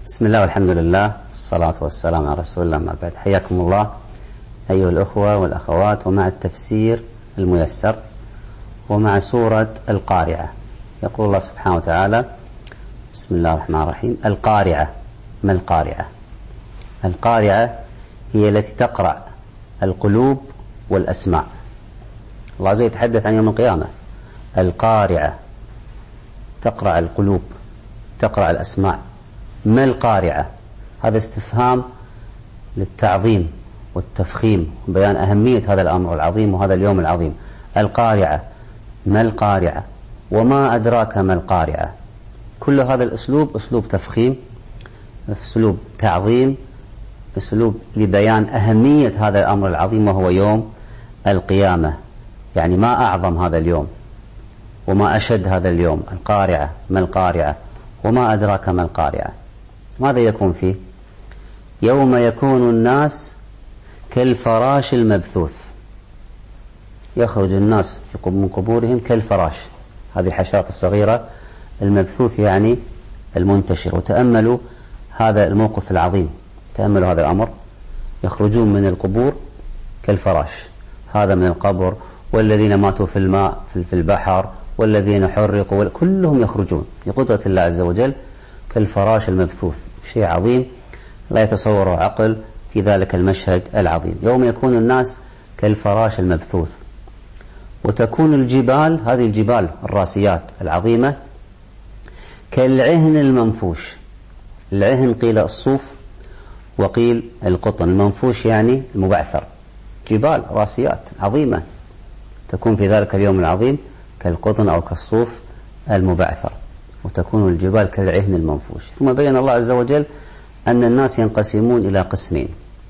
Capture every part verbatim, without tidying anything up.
بسم الله والحمد لله والصلاة والسلام على رسول الله، ما بعد. حياكم الله أيها الأخوة والأخوات، ومع التفسير الميسر ومع سورة القارعة. يقول الله سبحانه وتعالى: بسم الله الرحمن الرحيم. القارعة. ما القارعة؟ القارعة هي التي تقرع القلوب والأسماع. الله عز وجل يتحدث عن يوم القيامة. القارعة تقرع القلوب، تقرع الأسماع. ما القارعة؟ هذا استفهام للتعظيم والتفخيم وبيان أهمية هذا الأمر العظيم وهذا اليوم العظيم. القارعة. ما القارعة؟ وما أدراك ما القارعة؟ كل هذا الأسلوب أسلوب تفخيم، أسلوب تعظيم، أسلوب لبيان أهمية هذا الأمر العظيم وهو يوم القيامة. يعني ما أعظم هذا اليوم وما أشد هذا اليوم. القارعة. ما القارعة؟ وما أدراك ما القارعة؟ ماذا يكون فيه؟ يوم يكون الناس كالفراش المبثوث. يخرج الناس من قبورهم كالفراش، هذه الحشرات الصغيرة. المبثوث يعني المنتشر. وتأملوا هذا الموقف العظيم، تأملوا هذا الأمر. يخرجون من القبور كالفراش، هذا من القبر، والذين ماتوا في الماء في البحر، والذين حرقوا، كلهم يخرجون بقدرة الله عز وجل كالفراش المبثوث. شيء عظيم لا يتصوره عقل في ذلك المشهد العظيم. يوم يكون الناس كالفراش المبثوث. وتكون الجبال، هذه الجبال الراسيات العظيمة، كالعهن المنفوش. العهن قيل الصوف وقيل القطن. المنفوش يعني المبعثر. جبال راسيات عظيمة تكون في ذلك اليوم العظيم كالقطن أو كالصوف المبعثر. وتكون الجبال كالعهن المنفوش. ثم بين الله عز وجل أن الناس ينقسمون إلى قسمين: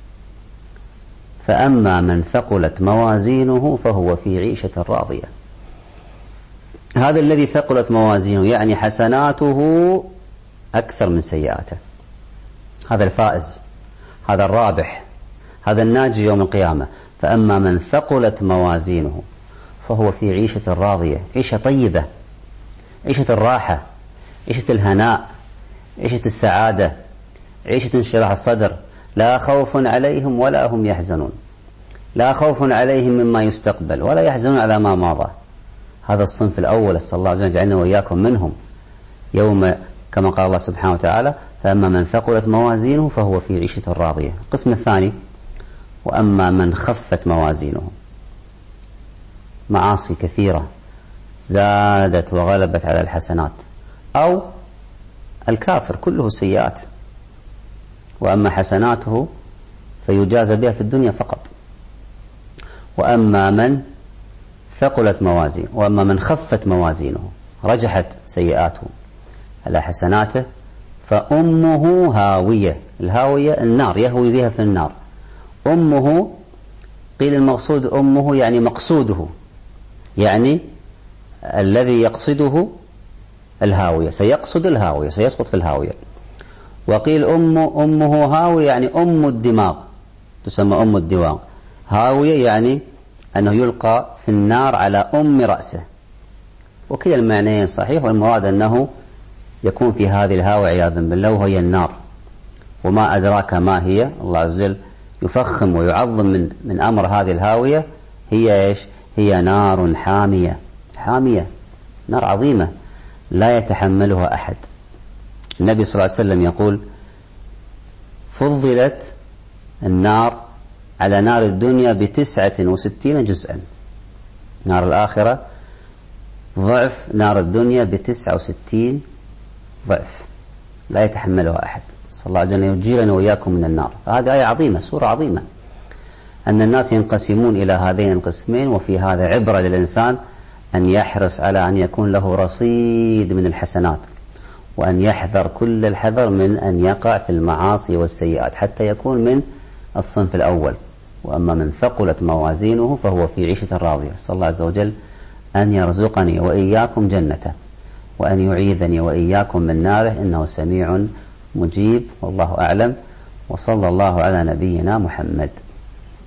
فأما من ثقلت موازينه فهو في عيشة راضية. هذا الذي ثقلت موازينه يعني حسناته أكثر من سيئاته. هذا الفائز، هذا الرابح، هذا الناجي يوم القيامة. فأما من ثقلت موازينه فهو في عيشة راضية. عيشة طيبة، عيشة الراحة، عيشة الهناء، عيشة السعادة، عيشة انشراح الصدر. لا خوف عليهم ولا هم يحزنون. لا خوف عليهم مما يستقبل ولا يحزنون على ما مضى. هذا الصنف الأول، أسأل الله عز وجل يجعلنا وإياكم منهم. يوم كما قال الله سبحانه وتعالى: فأما من ثقلت موازينه فهو في عيشة راضية. القسم الثاني: وأما من خفت موازينه. معاصي كثيرة زادت وغلبت على الحسنات. أو الكافر كله سيئات، وأما حسناته فيجازى بها في الدنيا فقط. وأما من ثقلت موازينه، وأما من خفت موازينه، رجحت سيئاته على حسناته، فأمه هاوية. الهاوية النار، يهوي بها في النار. أمه قيل المقصود أمه يعني مقصوده، يعني الذي يقصده الهاوية، سيقصد الهاوية، سيسقط في الهاوية. وقيل أم أمه هاوية يعني أم الدماغ، تسمى أم الدماغ. هاوية يعني أنه يلقى في النار على أم رأسه. وكلا المعنيين صحيح، والمراد أنه يكون في هذه الهاوية عياذا بالله وهي النار. وما أدراك ما هي. الله عز وجل يفخم ويعظم من من أمر هذه الهاوية. هي إيش؟ هي نار حامية. حامية، نار عظيمة لا يتحملها أحد. النبي صلى الله عليه وسلم يقول: فضلت النار على نار الدنيا بتسعة وستين جزءا. نار الآخرة ضعف نار الدنيا بتسعة وستين ضعف لا يتحملها أحد. صلى الله عليه وسلم يجيرنا وإياكم من النار. هذه آية عظيمة، سورة عظيمة، أن الناس ينقسمون إلى هذين القسمين. وفي هذا عبرة للإنسان أن يحرص على أن يكون له رصيد من الحسنات، وأن يحذر كل الحذر من أن يقع في المعاصي والسيئات حتى يكون من الصنف الأول. وأما من ثقلت موازينه فهو في عيشة راضية. صلى الله عز وجل أن يرزقني وإياكم جنته، وأن يعيذني وإياكم من ناره، إنه سميع مجيب. والله أعلم، وصلى الله على نبينا محمد.